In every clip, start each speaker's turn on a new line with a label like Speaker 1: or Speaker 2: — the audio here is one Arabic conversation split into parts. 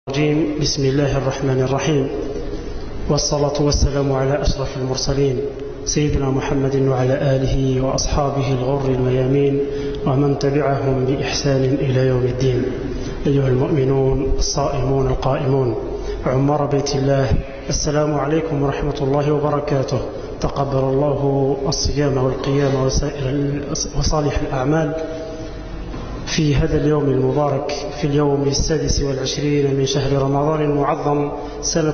Speaker 1: الرجيم. بسم الله الرحمن الرحيم، والصلاة والسلام على أشرف المرسلين سيدنا محمد وعلى آله وأصحابه الغر الميامين ومن تبعهم بإحسان إلى يوم الدين. أيها المؤمنون الصائمون القائمون عمار بيت الله، السلام عليكم ورحمة الله وبركاته. تقبل الله الصيام والقيام وسائر وصالح الأعمال في هذا اليوم المبارك، في اليوم 26 من شهر رمضان المعظم سنة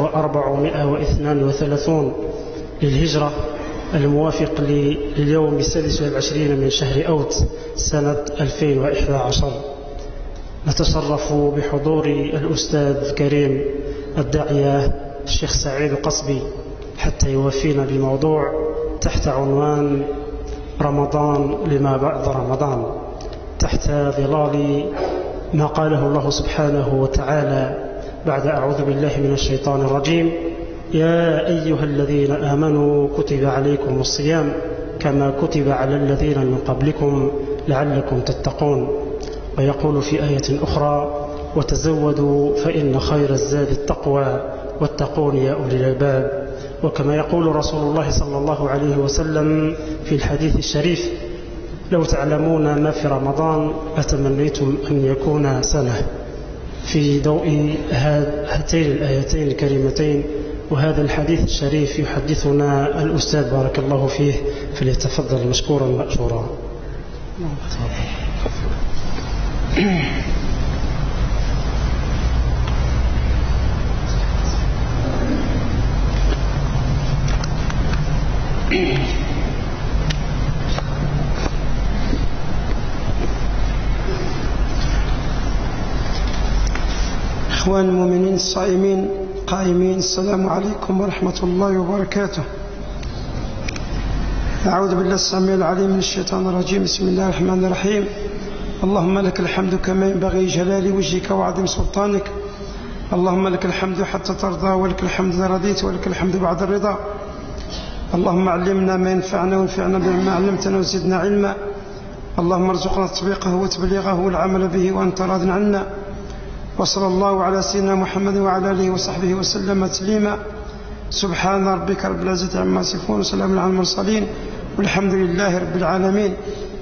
Speaker 1: 1432 للهجرة، الموافق لليوم 26 من شهر أوت سنة 2011. نتشرف بحضور الأستاذ الكريم الداعية الشيخ سعيد قصبي حتى يوفينا بموضوع تحت عنوان رمضان لما بعد رمضان، تحت ظلال ما قاله الله سبحانه وتعالى بعد أعوذ بالله من الشيطان الرجيم: يا أيها الذين آمنوا كتب عليكم الصيام كما كتب على الذين من قبلكم لعلكم تتقون. ويقول في آية أخرى: وتزودوا فإن خير الزاد التقوى واتقون يا أولي الألباب. وكما يقول رسول الله صلى الله عليه وسلم في الحديث الشريف: لو تعلمون ما في رمضان أتمنيتم أن يكون سنة. في ضوء هاتين الآيتين الكريمتين وهذا الحديث الشريف يحدثنا الأستاذ بارك الله فيه، فليتفضل مشكورا مأجورا.
Speaker 2: إخوان المؤمنين الصائمين قائمين، السلام عليكم ورحمة الله وبركاته. أعوذ بالله السميع العليم من الشيطان الرجيم. بسم الله الرحمن الرحيم. اللهم لك الحمد كما ينبغي جلال وجهك وعظيم سلطانك. اللهم لك الحمد حتى ترضى، ولك الحمد إذا رضيت، ولك الحمد بعد الرضا. اللهم علمنا ما ينفعنا وانفعنا بما علمتنا وزدنا علما. اللهم ارزقنا تطبيقه وتبليغه والعمل به وأنت راض عنا. وصلى الله على سيدنا محمد وعلى آله وصحبه وسلم تسليما. سبحان ربك رب العزة عما يصفون وسلام على المرسلين والحمد لله رب العالمين.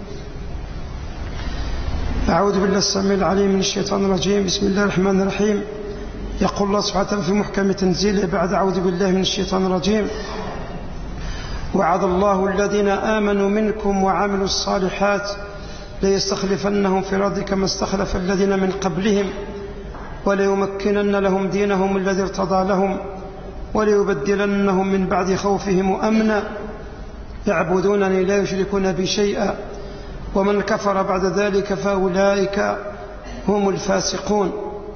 Speaker 2: أعوذ بالله السميع العليم من الشيطان الرجيم. بسم الله الرحمن الرحيم. يقول الله سبحانه وتعالى في محكم تنزيله بعد أعوذ بالله من الشيطان الرجيم: وعد الله الذين آمنوا منكم وعملوا الصالحات ليستخلفنهم في الأرض كما استخلف الذين من قبلهم وليمكنن لهم دينهم الذي ارتضى لهم وليبدلنهم من بعد خوفهم أمنا يعبدونني لا يشركون بي شيئا ومن كفر بعد ذلك فأولئك هم الفاسقون.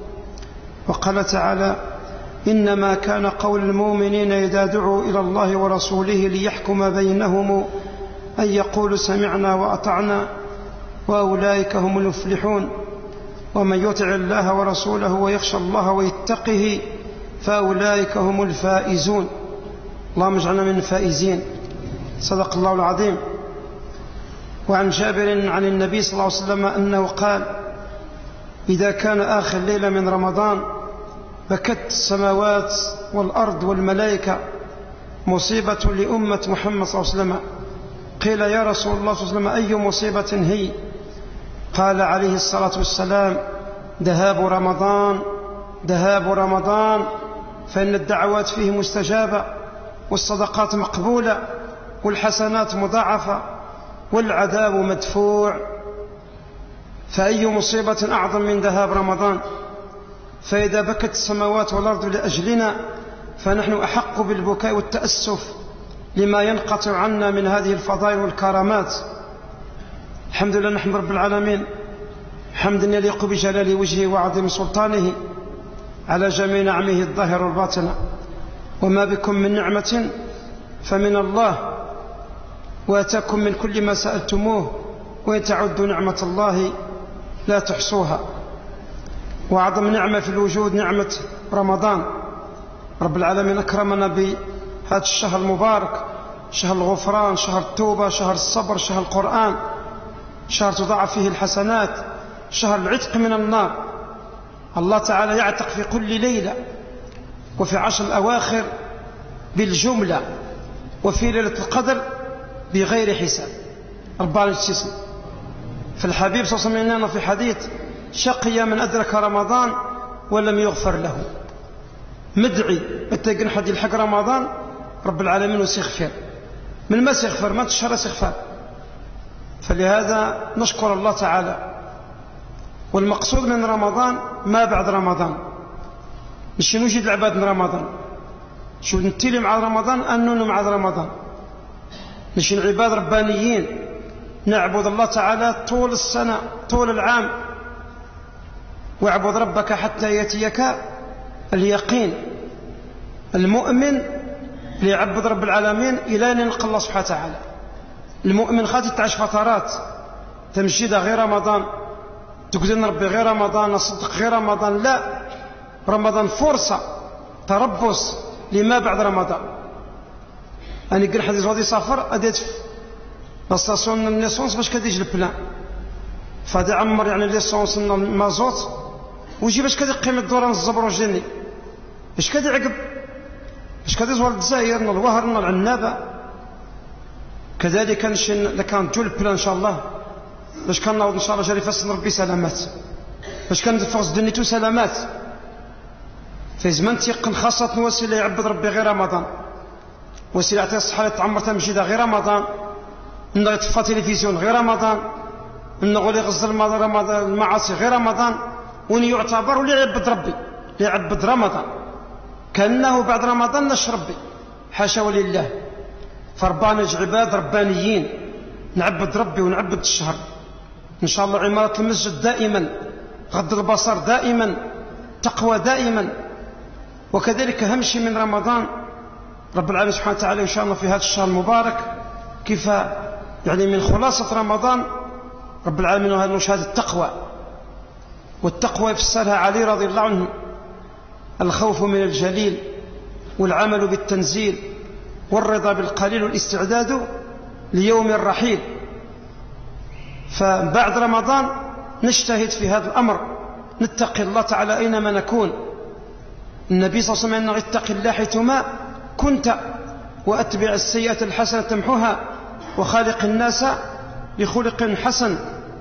Speaker 2: وقال تعالى: إنما كان قول المؤمنين إذا دعوا إلى الله ورسوله ليحكم بينهم أن يقولوا سمعنا وأطعنا وأولئك هم المفلحون. ومن يطع الله ورسوله ويخشى الله ويتقه فأولئك هم الفائزون. اللهم اجعلنا من الفائزين. صدق الله العظيم. وعن جابر عن النبي صلى الله عليه وسلم أنه قال: إذا كان آخر ليلة من رمضان بكت السماوات والأرض والملائكة مصيبة لأمة محمد صلى الله عليه وسلم. قيل: يا رسول الله صلى الله عليه وسلم أي مصيبة هي؟ قال عليه الصلاة والسلام: ذهاب رمضان، ذهاب رمضان، فإن الدعوات فيه مستجابة والصدقات مقبولة والحسنات مضاعفة والعذاب مدفوع. فأي مصيبة أعظم من ذهاب رمضان؟ فإذا بكت السماوات والأرض لأجلنا فنحن أحق بالبكاء والتأسف لما ينقطع عنا من هذه الفضائل والكرامات. الحمد لله نحمد رب العالمين حمدا يليق بجلال وجهه وعظيم سلطانه على جميع نعمه الظاهرة والباطنة. وما بكم من نعمة فمن الله، وأتاكم من كل ما سألتموه، وإن تعدوا نعمة الله لا تحصوها. وأعظم نعمة في الوجود نعمة رمضان. رب العالمين أكرمنا بهذا الشهر المبارك، شهر الغفران، شهر التوبة، شهر الصبر، شهر القرآن، شهر تضاعف فيه الحسنات، شهر العتق من النار. الله تعالى يعتق في كل ليلة وفي 10 الأواخر بالجملة، وفي ليلة القدر بغير حساب 24 سنة. فالحبيب صلى الله عليه وسلم في حديث: شقي من أدرك رمضان ولم يغفر له. مدعي التقن حد الحق رمضان رب العالمين وسيغفر، من ما سيغفر ما تشهر سيغفر. فلهذا نشكر الله تعالى. والمقصود من رمضان ما بعد رمضان، مش نوجد العباد من رمضان، شو نتيلي مع رمضان أنه مع رمضان، مش عباد ربانيين نعبد الله تعالى طول السنة طول العام. واعبد ربك حتى يأتيك اليقين. المؤمن ليعبد رب العالمين إلى أن يلقى الله سبحانه وتعالى. المؤمن خاطي تعيش فترات تمجد غير رمضان، تقول ربي غير رمضان، نصدق غير رمضان. لا، رمضان فرصة تربص لما بعد رمضان. أنا قل حديث غادي سافر أديت لاسطاسيون النيسونس باش كديج البلان، فهذا عمر يعني ليسونس المازوت ويجي باش كدي قيمة دوران الزبر وجني باش كدي عقب باش كدي زوار الجزائر الوهر العنابة. كذلك لكان جو البلان إن شاء الله باش كان نعود إن شاء الله جاري فاس ربي سلامات، باش كان نفوز دنيتو سلامات. في زمان تيقن خاصة وسيلة يعبد ربي غير رمضان، وسيلة يعطي الصحة تعمر تمجيدها غير رمضان، إنه يطفى تلفزيون غير رمضان، إنه يغزل المعاصي غير رمضان، وإن يعتبر ولا يعبد ربي يعبد رمضان كأنه بعد رمضان نشر ربي، حاشا ولله. فربانج عباد ربانيين نعبد ربي ونعبد الشهر إن شاء الله. عمارة المسجد دائما، غض البصر دائما، تقوى دائما. وكذلك أهم شيء من رمضان رب العالمين سبحانه وتعالى إن شاء الله في هذا الشهر المبارك كيف يعني من خلاصة رمضان رب العالمين وهذا مشاهد التقوى. والتقوى يفسرها علي رضي الله عنه: الخوف من الجليل، والعمل بالتنزيل، والرضا بالقليل، والاستعداد ليوم الرحيل. فبعد رمضان نجتهد في هذا الأمر، نتقي الله تعالى أينما نكون. النبي صلى الله عليه وسلم: اتق الله حيثما كنت وأتبع السيئة الحسنة تمحها وخالق الناس بخلق حسن.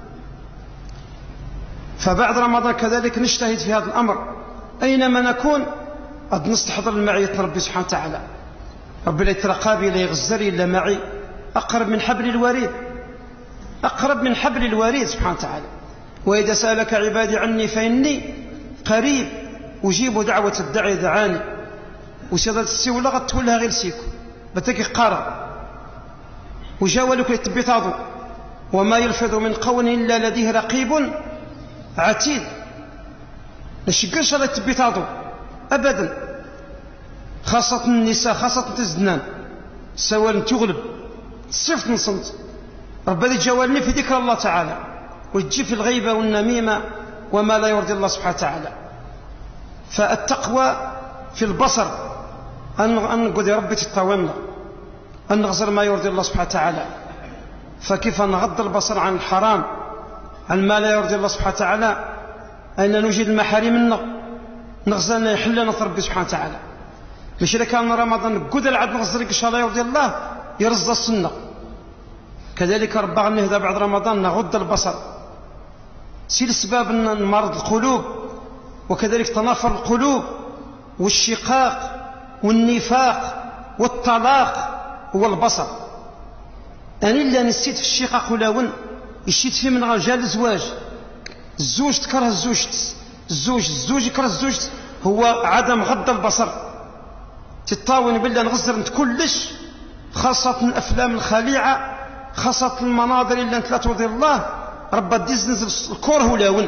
Speaker 2: فبعد رمضان كذلك نجتهد في هذا الأمر أينما نكون، قد نستحضر المعية ربي سبحانه وتعالى. ربي لا يترقابي لا يغزري إلا معي، أقرب من حبل الوريد، أقرب من حبل الوريد سبحانه وتعالى. وإذا سألك عبادي عني فإني قريب أجيب دعوة الداعي دعاني. وسيادة السيولة غتولها غير سيكو بتكي قارة وجاولك يتبتاضو وما يلفظ من قول إلا لديه رقيب عتيد. نشكرش على يتبتاضو أبدا، خاصة النساء، خاصة الزنان، سوال تغلب صفت نصمت. ربنا جوالني في ذكر الله تعالى ويجي في الغيبة والنميمة وما لا يرضي الله سبحانه وتعالى. فالتقوى في البصر أن نقول يا ربي تتاومنا، أن نغزر ما يرضي الله سبحانه وتعالى. فكيف نغض البصر عن الحرام، عن ما لا يرضي الله سبحانه وتعالى، أن نوجد المحارم نغزلنا يحلنا ربي سبحانه وتعالى. مش إذا كان رمضان نقود العد نغزرك إن شاء الله يرضي الله يرزق السنة. كذلك ربنا نهدى بعد رمضان نغض البصر، سيل اسباب مرض القلوب، وكذلك تنافر القلوب والشقاق والنفاق والطلاق هو البصر. أنا إلا نسيت في الشقاق ولاون يشيت فيه من رجال الزواج، الزوج تكره الزوج يكره الزوج، هو عدم غض البصر. تطاون بالله نغزر انت كلش، خاصة الأفلام الخليعة، خاصة المناظر اللي انت لا ترضي الله. ربا ديز نزل الكره ولاون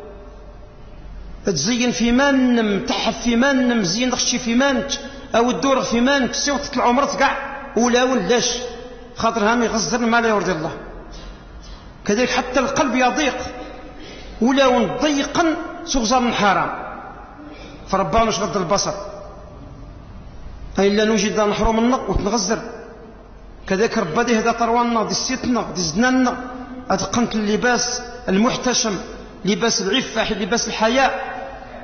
Speaker 2: تزين في مانم، تحف في مانم، زين دخشي في مانك او الدور في مانك، سيو تطلع عمرك كاع ولاون. لاش؟ خاطر هامي غزر ما لا يرضي الله. كذلك حتى القلب يضيق ولاون ضيقا سغزر من حرام. فربنا نشغل البصر إلا نوجد نحرم النق وتنغزر. كذلك ربا دي هذا طرواننا دي سيتنا دي زناننا أتقنت اللباس المحتشم، لباس العفة، لباس الحياء.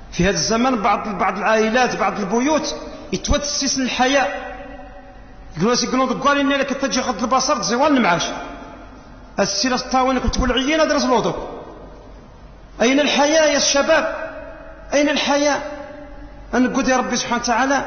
Speaker 2: في هذا الزمن بعض العائلات بعض البيوت يتوسسن الحياء يقولوا قال إني لك تجي غض البصر تزوال المعاش السيرة الطاونة كنت تقول عيين أدرس الوضوء. أين الحياء يا الشباب؟ أين الحياء؟ أن نقول يا ربي سبحانه وتعالى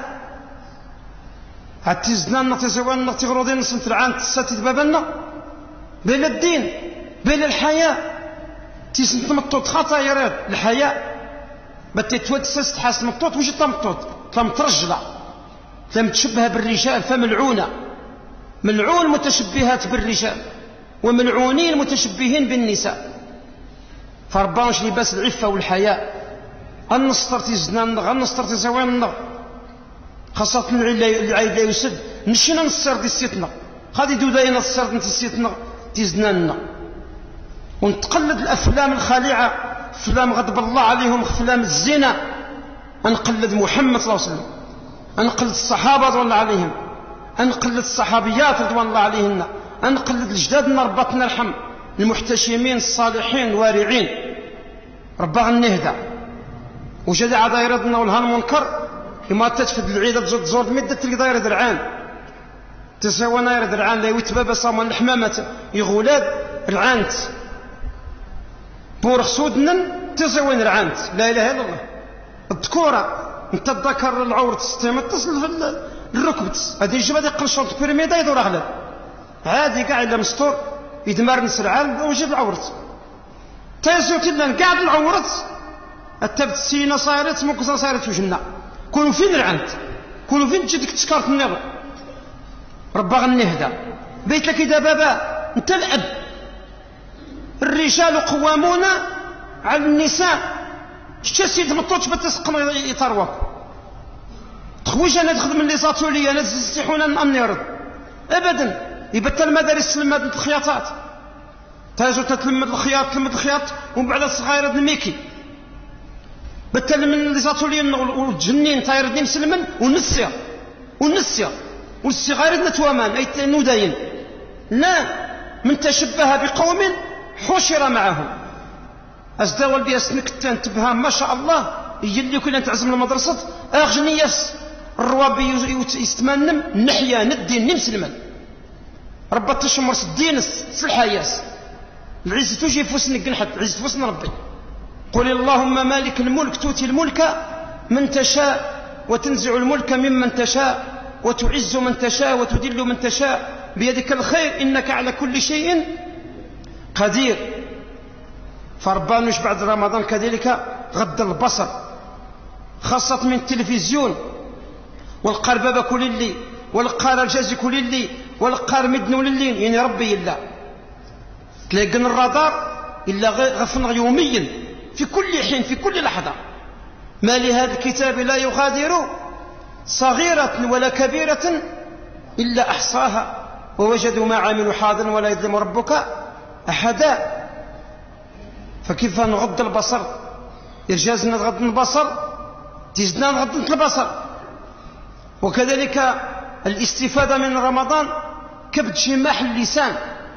Speaker 2: عتزنا نتزوالنا تغرضين نسنت العام تساتي بابنا بلا الدين بلا الحياء تيسنت مطوط خطايا الحياء بتتوسس تحس مطوط وش تمطوط تمترجلة تمتشبه بالرجال فملعونة ملعون متشبهات بالرجال وملعونين متشبهين بالنساء فربانش لباس العفة والحياء النصر تيزنان غنصر تزوالنا خاصة العيد لا يسد نشينا نصر دي سيتنا غادي دوداينا نصر دي سيتنا تيزناننا ونتقلد الأفلام الخالعة أفلام غضب الله عليهم أفلام الزنا أنقلد محمد صلى الله عليه وسلم أنقلد الصحابة رضوان الله عليهم أنقلد الصحابيات رضوان الله عليهن أنقلد الجدادنا ربطنا الرحم المحتشمين الصالحين الوارعين ربا النهدى وجدع دايرتنا ولها المنكر كما تتفد العيدة تزور مدة تلقى دايرة درعان تسوى نايرة درعان لا يتبابا صاما الحمامة يغولاد العانت بورخ سودنا تسوى العانت لا إله إلا الله الذكورة انت تذكر العورة تستيما تصل في الركبت هذه الجبهة دي قنشرت بيرميدا يدور أغلب عادي قاعد إلا مستور يدمر نسرعان ويجيب العورة تيسو كدنا قاعد العورة التبت سينا صارت مكسا صارت وجنا كونوا فين العنت كونوا فين تجدك تشكرت النغر ربا النهدى بيت لك إذا بابا انت الأب الرجال قوامون على النساء شتى مطوش بتسقم يطروك تخويش أنا تخدم اللي صاتوا لي أنا تستحون أن يرد أبدا يبتل المدارس تلمد الخياطات تاجو تلمد الخياط ومن بعد الصغير الميكي بتل من اللي صاتوا لي والجنين تايردني مسلمن والنسيا والصغير نتوامان أي نوداين لا من تشبه بقوم حشر معهم أزداول بيسنك تنتبها ما شاء الله يجي كنا تعزم المدرسة أغنياس الروابي يستمنم نحيا ندين نمسلما ربط تشمرس الدين الحياس العز توجي فوسنك نحت العز فوسنا ربي قل اللهم مالك الملك تؤتي الملك من تشاء وتنزع الملك ممن تشاء وتعز من تشاء وتذل من تشاء بيدك الخير إنك على كل شيء قدير فربانوش بعد رمضان كذلك غض البصر خاصة من التلفزيون والقربابة كل اللي والقار الجاز كل اللي والقار مدن للين يعني ربي إلا تلاقن الرادار إلا غفن يوميا في كل حين في كل لحظة ما لهذا الكتاب لا يغادر صغيرة ولا كبيرة إلا أحصاها ووجدوا ما عملوا حاضرا ولا يظلم ربك أحدا فكيف نغض البصر يرجازنا نغض البصر تزدنا نغض البصر وكذلك الاستفادة من رمضان كبد جماح اللسان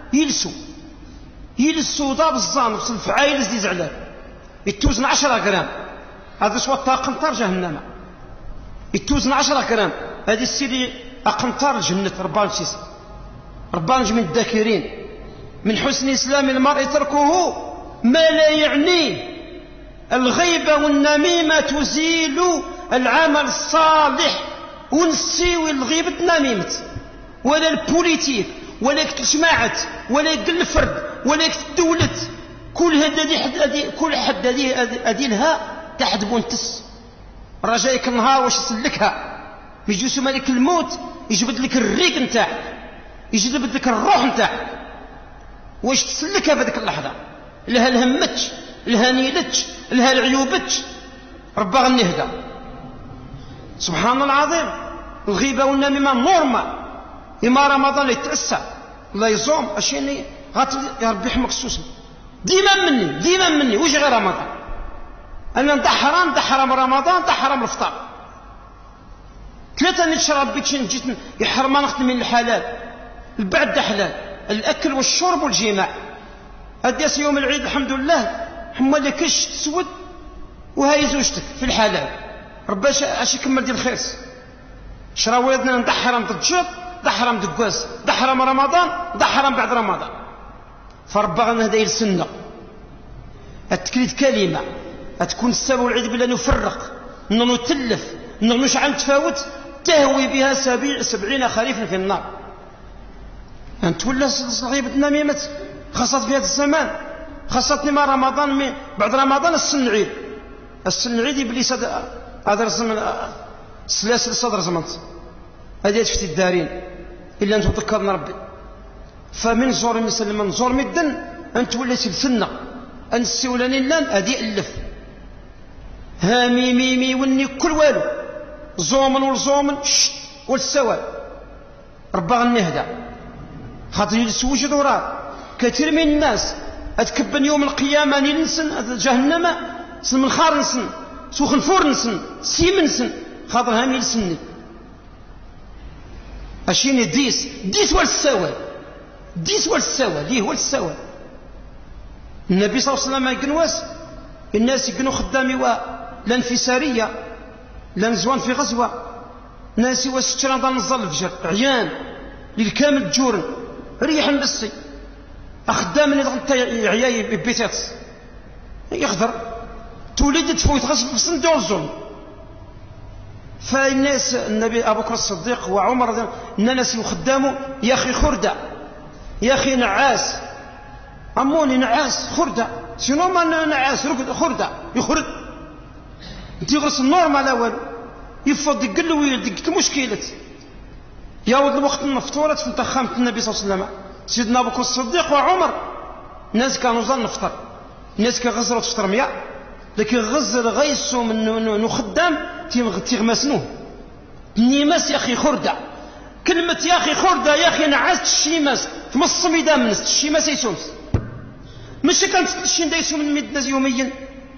Speaker 2: يلسو ضاب الظان في الفعايل زيز عليه يتوزن 10 غرام هذا سوى قنطار جهنم يتوزن 10 غرام هذه السيدي قنطار الجنة ربانج من الذاكرين من حسن إسلام المرء تركه ما لا يعنيه الغيبة والنميمة تزيل العمل الصالح ونسيوي الغيبة النميمة ولا البوليتيك ولا الجماعة ولا الفرد ولا الدولة كل حد أديلها تحت بونتس رجايك النهار واش يسلكها يجوسو مالك الموت يجبد لك الريق نتاعك يجبد لك الروح نتاعك واش تسلكها في هذيك اللحظة لها الهمتش لها نيلتش لها العيوبتش ربا النهدى سبحان الله العظيم الغيبة والنميمة نورمال إما رمضان يتأسى الله يصوم أشيني يا ربي يحمك السوسن ديما مني وش غير رمضان أنا ده حرام رمضان ده حرام الفطار 3 نشرب بيتشين جيت يحرم نخدم من الحلال البعد ده حلال الأكل والشرب والجماع أديس يوم العيد الحمد لله حما اللي كش تسود وهاي زوجتك في الحلال ربي اش يكمل ديال الخير. شرا ولدنا ندحرم ضد الشوط، ضحرم دكواس، ضحرم رمضان، ضحرم بعد رمضان. فربا هذا السنه التكليد كلمه تكون السبب والعياذ بالله نفرق نتلف نشعل تفاوت تهوي بها 70 خريفا في النار. أنت ولا صغيبة النميمة خاصة في هذا الزمان، خاصة مع رمضان بعد رمضان السن عيد إبليس هذا رسم سلاسل صدر زمنت هذه شفتي الدارين إلا أنت تذكرنا ربي. فمن زور مسلم من زور مدن أنت ولا سلسلنا أن السولاني لان هذه ألف ها مي وني كل والو زومن والزومن والسواد ربا غنهدى خاطر يسوج دورات. كثير من الناس أتكبن يوم القيامة ننسن جهنم سن من خار نسن سوخن فور نسن سيمن نسن خاطر هامي لسني أشيني ديس والسواد ديس والسواد ليه والسواد. النبي صلى الله عليه وسلم يقنواس الناس يقنوا خدامي والانفسارية لنزوان في غزوة ناس وستران ضل نزل الفجر عيان للكامل جورن ريحا بسي أخدامني ضغط عياي ببيتات يخضر تولدت فوت غصب في صندوق الظلم. فالناس النبي أبو بكر الصديق وعمر الناس يخدموا يا أخي خردة يا أخي نعاس أموني نعاس خردة شنو ما نعاس خردة يخرد انت يغرس النور ما الأول يفض يقل له ويدق مشكلة يا ولد الوقت النفطورة في تخامة النبي صلى الله عليه وسلم سيدنا أبو بكر الصديق وعمر الناس كانوا ظن نفطر الناس كغزروا تفطر مياه لكن غزر غيسوا من نخدم تغمسنوه نيماس يا أخي خردة كلمة يا أخي خردة يا أخي نعاس الشيماس تمص ميدان من الشيماس يسوس مش كانت تشين دايسو من مدناز يوميا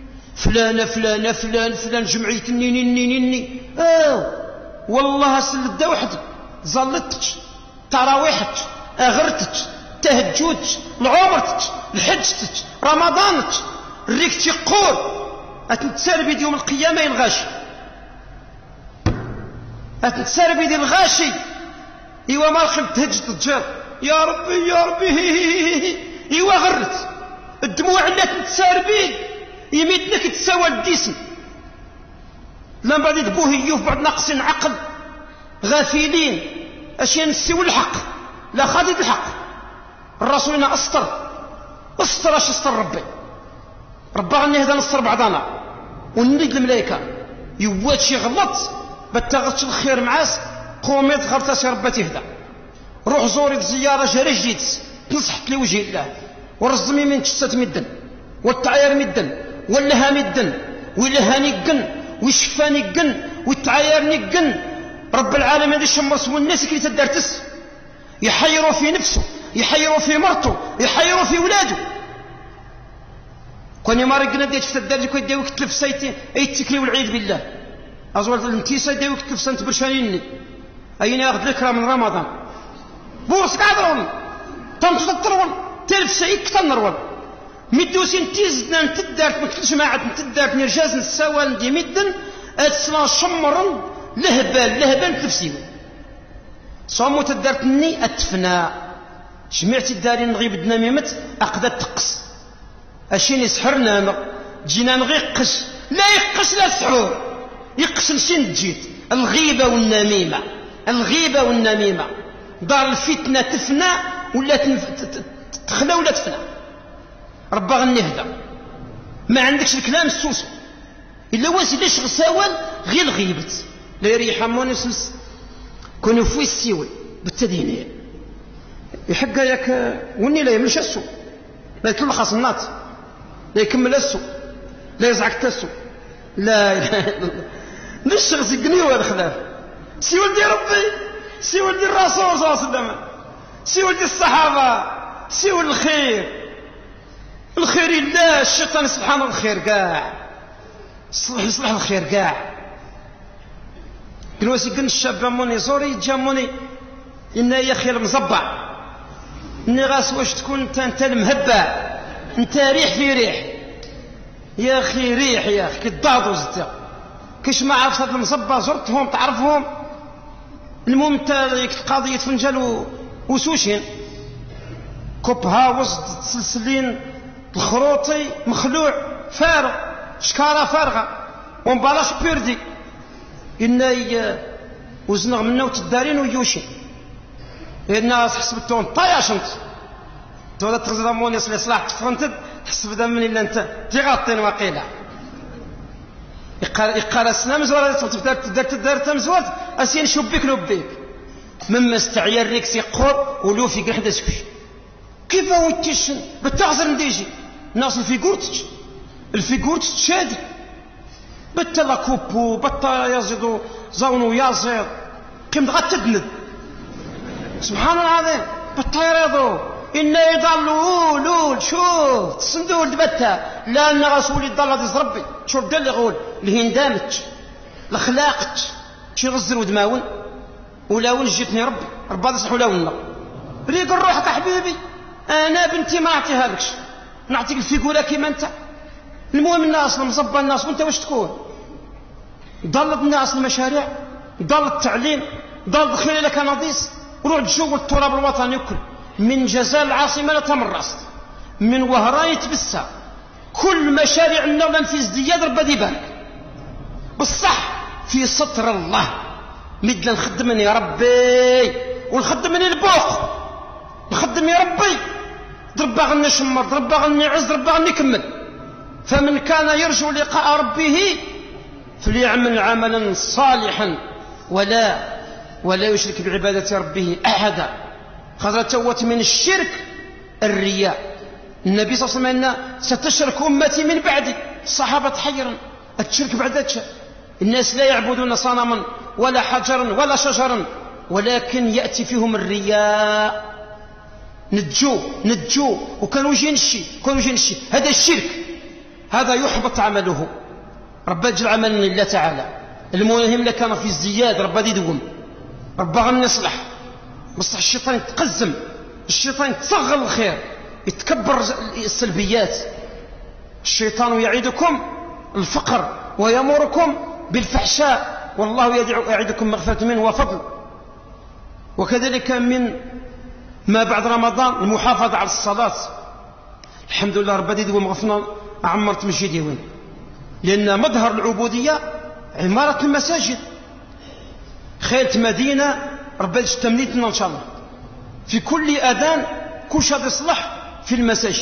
Speaker 2: فلان جمعية نيني والله سلد وحدي ظلتك تراويحك اغرتك تهجدك لعمرتك لحجتك رمضانك ريكتي قول اتنتسربي يوم القيامة الغاشي اتنتسربي دي الغاشي ايوا ما رخم تهجد الجار يا ربي ايوا غرت الدموع اللي تنتسربي يميتنك تساوى الديسم لان بعد يدبوه بعد نقص عقل غافلين اشياء نسيو الحق لا خالد الحق. الرسول هنا استر اش استر ربي غني هذا نصر بعضنا ونريد الملائكه يوات شي غلط بتغطش الخير معاس قوميت غلطه ربي تهدى روح زوري زياره جاري جديد تنصحت لوجه الله ورزمي من تشتت مدن والتعاير مدن واللها مدن واللهاني قن ويشفاني قن والتعايرني قن رب العالمين اللي شمرس والناس كي تدرتس يحيروا في نفسه يحيروا في مرته يحيروا في ولاده كوني ما رقنا ديت في الدار كي داوك تلف سايتي اي تكلي والعيد بالله ازول الانتيسا داوك تلف سنت برشانيني اين ياخذ الكرام من رمضان بوس قادرون تنتظرون تلف سايك تنرون مدوسين تيزنا نتدارت من جماعه نتدارت نرجاز نساوال دي مدن اتسلا شمرن لهبان تفسيو صومو تدارتني اتفنى جميعتي الدارين نغيب الدناميمت اقدا تقص اشين يسحرنا جينا نغي قش لا يقش لا سحور يقش لشين تجيت الغيبة والنميمة دار الفتنة تفنى ولا تخلى ولا تفنى ربا غنهدى ما عندكش الكلام السوس إلا واسي ليش غساوان غير الغيبت لا يريح موني سلس كونوا فوي السيوي بالتدينية يحق ياك وني لا يمشي السوق لا يتلخص الناط لا يكمل السوق لا يزعك تسوق لا اله الا الله نشغل سيقني ولا خلاف سي ولدي ربي سي ولدي الرسول صلى الله عليه وسلم سي ولدي الصحابه سي ولد الخير الله الشيطان سبحانه الخير كاع يصلح الخير كاع كنواسي كن الشاب موني زوري جاموني إن يا أخي المزبع إني غاس واش تكون أنت المهبة أنت ريح في ريح يا أخي ريح يا أخي كدادو زدت كيش ما عرفت هاد المصبة زرتهم تعرفهم. المهم انت القضية فنجل وسوشين كوب هاوس تسلسلين الخروطي مخلوع فارغ شكارة فارغة ومبالاش بيردي إنا وزنغ منه وتدارين ويوشي الناس حسبتون طاياش انت تولا تغزرمون يصلي صلاح تفرنتد تحسب ذا من إلا انت تغطين وقيلة يقال السنة مزورة تدار مزورة أسين شبك لبيك مما استعير ريكس يقور ولو في قرح دسكش كيف هو التشن بالتغزر نديجي ناس الفيقورت تشاد بطل كوبو بطل يزيدو زونو يازير كم دغا تدند سبحان الله العظيم بطل يريضو إنا يضلوا لول شوف تصندوا دبتها لأن رسول الله ديز ربي شوف دا اللي يقول الهندامت الأخلاقت شي غزر ودماون ولا وين جيتني ربي يصلح ولا ونا ريق روحك يا حبيبي أنا بنتي ما أعطيها لكش نعطيك الفيقورة كيما أنت. المهم الناس مصبى الناس وأنت واش تكون ضلت الناس المشاريع ضل التعليم ضل دخيل لك نضيس وروح تجول التراب الوطني كل من جزال العاصمة لتمرست من وهران يتبسى كل مشاريع النظام في ازدياد ربا ديبانك بالصح في سطر الله مدلا نخدمني يا ربي ونخدمني البوق نخدم يا ربي ضربا غني شمر ضربا غني عز ضربا غني كمل. فمن كان يرجو لقاء ربه فليعمل عملا صالحا ولا يشرك بعبادة ربه أحدا. خذ توت من الشرك الرياء. النبي صلى الله عليه وسلم ستشرك أمتي من بعدي الصحابة حيرا الشرك بعدك الناس لا يعبدون صنما ولا حجرا ولا شجرا ولكن يأتي فيهم الرياء نجو وكانوا يجين الشيء هذا الشرك هذا يحبط عمله ربا يجعل عملنا لله تعالى. المهم لك كان في الزياد ربا يدوم ربا غني يصلح بصح الشيطان يتقزم الشيطان يتصغر الخير يتكبر السلبيات. الشيطان يعيدكم الفقر ويأمركم بالفحشاء والله يعيدكم مغفرة منه وفضل. وكذلك من ما بعد رمضان المحافظة على الصلاة. الحمد لله ربي يدوم غفنا عمرت مسجدي وين لأن مظهر العبودية عمارة المساجد. خيلت مدينة ربي تمنيتنا إن شاء الله في كل أذان كل شيء يصلح في المساجد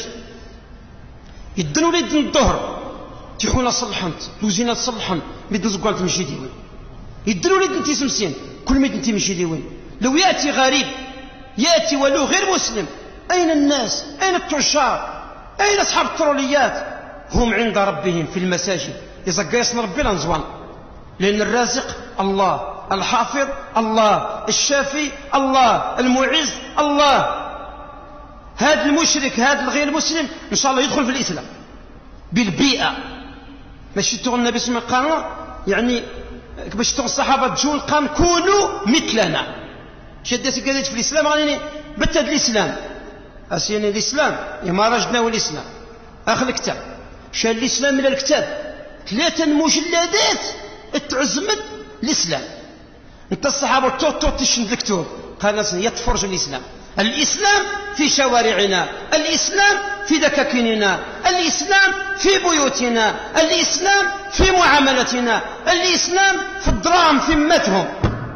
Speaker 2: يدنوا لي دن الظهر تيحونا صلحنت لوزينا تصلحن بيدوز قالت مسجدي وين يدنوا لي دنتي سمسين كل ما دنتي مسجدي وين. لو يأتي غريب يأتي ولو غير مسلم أين الناس أين التعشار أين أصحاب التروليات هم عند ربهم في المساجد يزقى يصنع ربنا نزوان لأن الرازق الله الحافظ الله الشافي الله المعز الله. هذا المشرك هذا الغير مسلم إن شاء الله يدخل في الإسلام بالبيئة ماشي تقول النبي صلى الله عليه وسلم يعني باش تقول الصحابة تجون قام كونوا مثلنا شدت قالت في الإسلام غاني بتد الإسلام أسيني الإسلام ما رجنا الإسلام آخر الكتاب شال الإسلام من الكتاب 3 مجلدات تعزمت الإسلام. انت الصحابة توت تشند الكتاب قال يتفرج الإسلام في شوارعنا الإسلام في دكاكيننا الإسلام في بيوتنا الإسلام في معاملتنا الإسلام في الدراهم في متهم.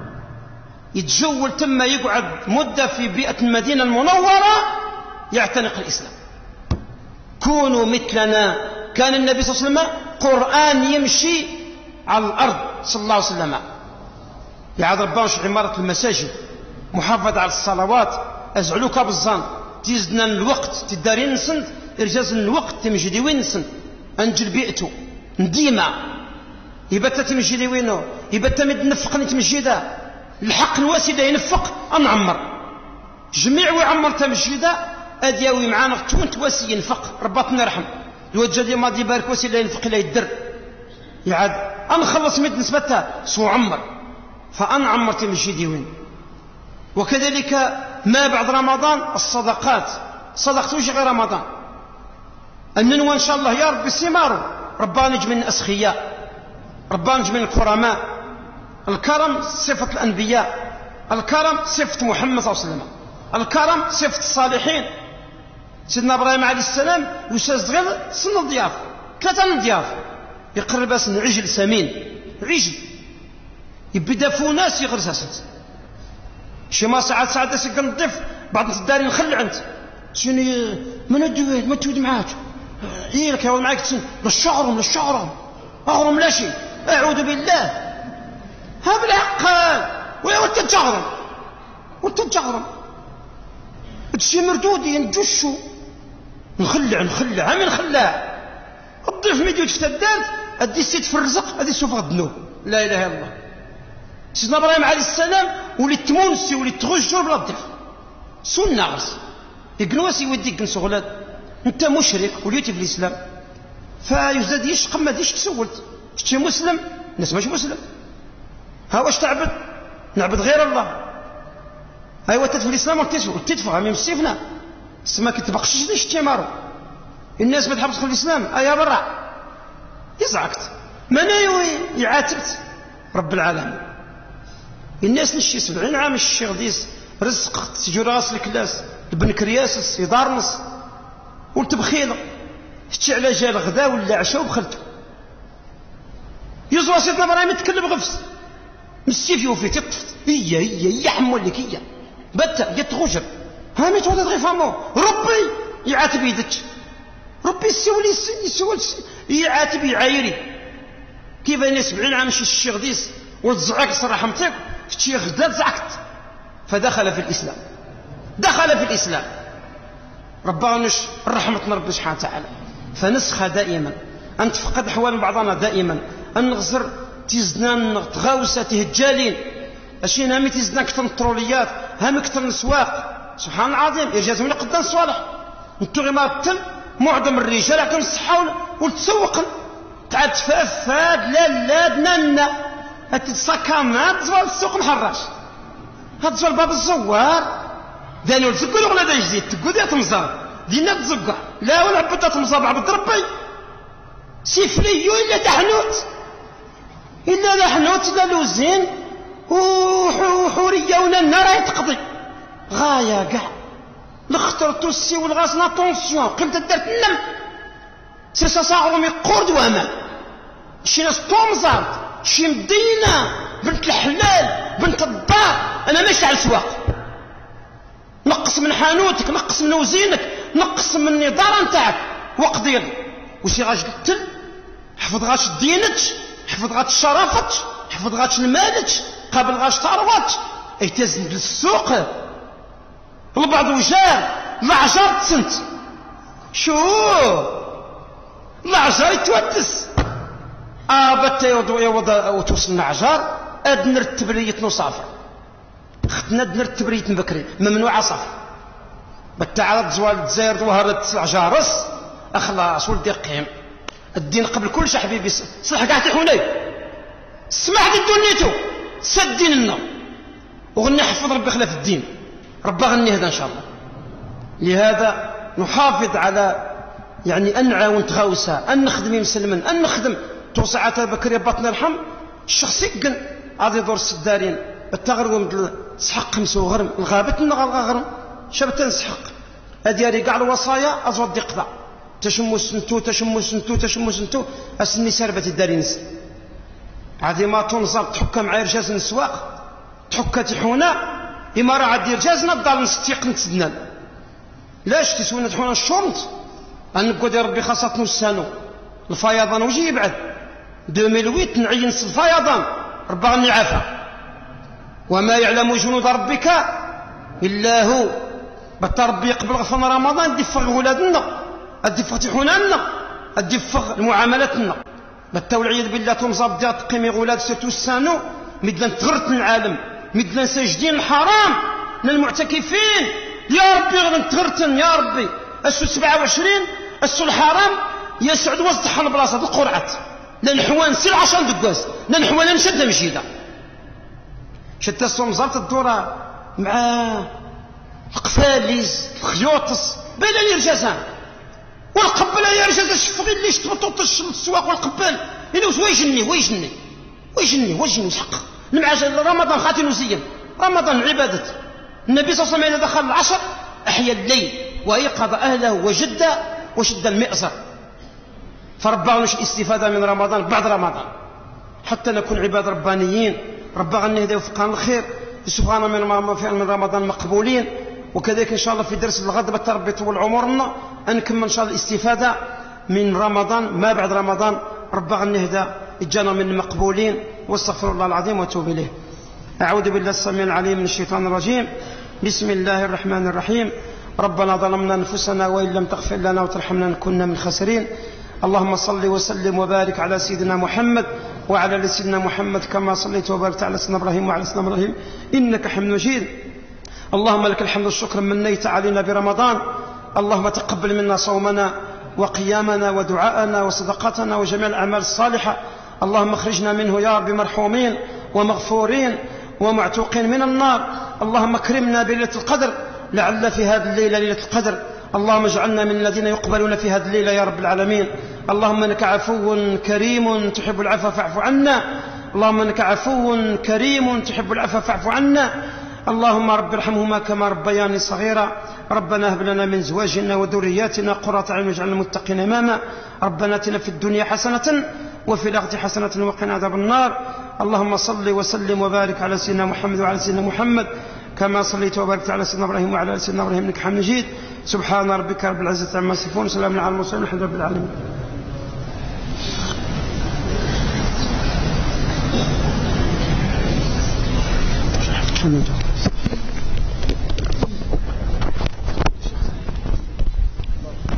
Speaker 2: يتجول ثم يقعد مدة في بيئة المدينة المنورة يعتنق الإسلام. كونوا مثلنا. كان النبي صلى الله عليه وسلم قرآن يمشي على الأرض صلى الله عليه وسلم. يعاد ربانش عمارة المساجد محافظة على الصلوات أزعلوك بالظن تيزدنا الوقت تدارين نسند إرجاز الوقت تمجدي وين نسند أنجل بيئتو نديمة يبتا تمجدي وينو يبتا مد نفقني تمجيدا الحق الواسدة ينفق أنعمر جميع ويعمر تمجيدا أدياوي معانا تونت واسي ينفق رباطنا رحم الوجه دي ماضي بارك واسي لا ينفق لا يدر يعاد أنخلص مد نسبتها سو عمر فأنعمر تمجيدي وين. وكذلك ما بعد رمضان الصدقات صدقت وجه غير رمضان الننوى إن شاء الله يا رب السمار ربنا نجم من الأسخياء، ربنا نجم من الكرماء. الكرم صفة الأنبياء، الكرم صفة محمد صلى الله عليه وسلم، الكرم صفة الصالحين. سيدنا إبراهيم عليه السلام يساز غير سن الضياف، 3 ضياف يقرب سن عجل سمين، عجل يبدا فوناس يغرس اساس شي ما ساعات سكن الضيف بعض الدارين نخلع انت شنو من الدويل ما تود معاك يلك يا معاك تسن للشعر اغرم لا شيء اعوذ بالله ها بالعقل وانت تجغرم تشي مردودي نجشو نخلع هم نخلع الضيف ما يجوش في الدار ادي سيت في الرزق ادي سوف الذنوب. لا اله الا الله. سيدنا ابراهيم عليه السلام وليت تمونسي وليت تغجر بلا الضيف سنة غرس يقنواسي يوديك نسغلات انت مشرك وليتي في الاسلام فيزداد يشقم ما ديش تسولت شتي مسلم الناس ماشي مسلم ها واش تعبد نعبد غير الله ايوا في الاسلام وتدفع من السيفنا ما كتبقش ليش تيمارو الناس ما تحبش في الاسلام ايا برا يزعقت من يعاتبت رب العالمين. الناس نشي 70 عام الشيخ ديس رزق تجراس الكلاس ابن كرياسس يدارنس ولت بخيله شتي على جال غدا ولا عشاء وبخلته يزوى سيدنا ابراهيم يتكلم غفص من السيف يوفي تطفت هي حمول لك هي بتا جت غجر هامي تولد غير فامو ربي يعاتب يدك ربي يسول يعاتب يعايري كيف انا 70 عام شي الشيخ ديس وتزعق صراحه متك شتي غدا زعقت فدخل في الاسلام ربنا رحمتنا ربي سبحانه وتعالى فنسخها دائما ان تفقد احوال بعضنا دائما ان نغزر تيزنا تغاوسه تهجالين اشي نامي تيزنا كثر التروليات هام كثر السواق سبحان العظيم يرجعوا من قدام الصالح انتو غير ما معظم الرجال عندهم الصحه وتسوقن تعاد تفافاد لا دننا هتتسكامات زوال السوق محراش هاد زوال باب الزوار دانيو تزكر ولا دا يزيد تقول يا تمزار دينا تزكر لا ولا بدا تمزار عبد ربي سيفليو الا لحنوت لا لوزين وحوريه ولا النار يتقضي غايه كاع لخطر توسي والغاسنا طونسيون قيمه دارت النم سيسا صاغرهم يقرد وامان شي ناس طومزار شي مدينه بنت الحلال بنت الدار انا ماشي على السواق نقص من حانوتك نقص من وزينك نقص من النظاره نتاعك وقدير وشي غاش قتل حفظ غاش دينك حفظ غاش شرافتك حفظ غاش المالك قبل غاش ثروتك اهتز للسوق البعض وجار العجار تسنت شو العجار يتودس بتا يوضا وتوصل العجار اد نرتب ريت نصافر خدنا نرتب ريت بكري ممنوع صافر بتا على زوال الجزائر وهرت العجارس اخلاص ولدي قيم الدين قبل كل شيء حبيبي صلح كاع تحوني سمح لي دنيتو سد لنا وغني حفظ ربي خلاف الدين ربي غني هذا ان شاء الله. لهذا نحافظ على يعني ان نعاون تغاوسه ان نخدم مسلما ان نخدم توسعات بكري بطن الرحم الشخص يقن غادي يدور السدارين التغرب سحق خمسه وغرم الغابتنا غرم شبت نسحق ادياري كاع الوصايا ازود يقضى تشمو سنتو اسني سربت الدارينس عادي ما تنظم تحكم مع رجاز السواق تحكى تحونا إمارة عدي رجازنا الدار نستيق نتسدنا لاش تسوينا تحونا الشرط أن نقول يا ربي خاصتنا السانو الفيضان وجي يبعد 2008 نعين الفيضان ربي غني عافا وما يعلم جنود ربك إلا هو بتا ربي يقبل غفن رمضان دفغ ولادنا الدفغ تحوننا الدفغ المعاملاتنا بتا والعياذ بالله تنصاب ديال تقيمي غولاد سيرتو السانو مدلن تغرتن العالم مدلن ساجدين الحرام للمعتكفين يا ربي غير تغرتن يا ربي السو 27 السو الحرام يسعد وسط البلاصه القرعه لان حوان سير 10 دقاس لان حوان نشد مشيده شتى الصمزات الدوره مع القفاليز الخيوطس بلا لي رجاسان والقبل يا رجال تشوفوا غير اللي شطبطوا السواق والقبال إنه ويجني وسحق نمعاش رمضان خاتين وزين رمضان عبادة النبي صلى الله عليه وسلم إذا دخل العصر أحيا الليل وأيقظ أهله وشد المئزر. فربنا الاستفادة من رمضان بعد رمضان حتى نكون عباد ربانيين. ربنا نهدي وفقنا الخير سبحانه من رمضان مقبولين. وكذلك إن شاء الله في درس الغد بالتربية طول عمرنا نكمل إن شاء الله الاستفادة من رمضان ما بعد رمضان. ربنا نهدى اجانا من المقبولين واستغفر الله العظيم واتوب إليه. أعوذ بالله السميع العليم من الشيطان الرجيم. بسم الله الرحمن الرحيم. ربنا ظلمنا أنفسنا وإن لم تغفر لنا وترحمنا نكون من الخاسرين. اللهم صل وسلم وبارك على سيدنا محمد وعلى آل سيدنا محمد كما صليت وباركت على سيدنا إبراهيم وعلى سيدنا إبراهيم إنك حميد مجيد. اللهم لك الحمد والشكر منيت علينا برمضان. اللهم تقبل منا صومنا وقيامنا ودعاءنا وصدقاتنا وجميع الأعمال الصالحة. اللهم اخرجنا منه يا رب مرحومين ومغفورين ومعتوقين من النار. اللهم اكرمنا بليلة القدر لعل في هذه الليلة ليلة القدر. اللهم اجعلنا من الذين يقبلون في هذه الليلة يا رب العالمين. اللهم انك عفو كريم تحب العفو فاعف عنا. اللهم انك عفو كريم تحب العفو فاعف عنا. اللهم رب ارحمهما كما ربياني صغيرا. ربنا هب لنا من ازواجنا وذرياتنا قرة اعين واجعلنا المتقين اماما. ربنا اتنا في الدنيا حسنة وفي الآخرة حسنة وقنا عذاب النار. اللهم صل وسلم وبارك على سيدنا محمد وعلى سيدنا محمد كما صليت وباركت على سيدنا إبراهيم وعلى آل سيدنا إبراهيم إنك حميد مجيد. سبحان ربك رب العزة عما يصفون وسلام على المرسلين والحمد لله رب العالمين.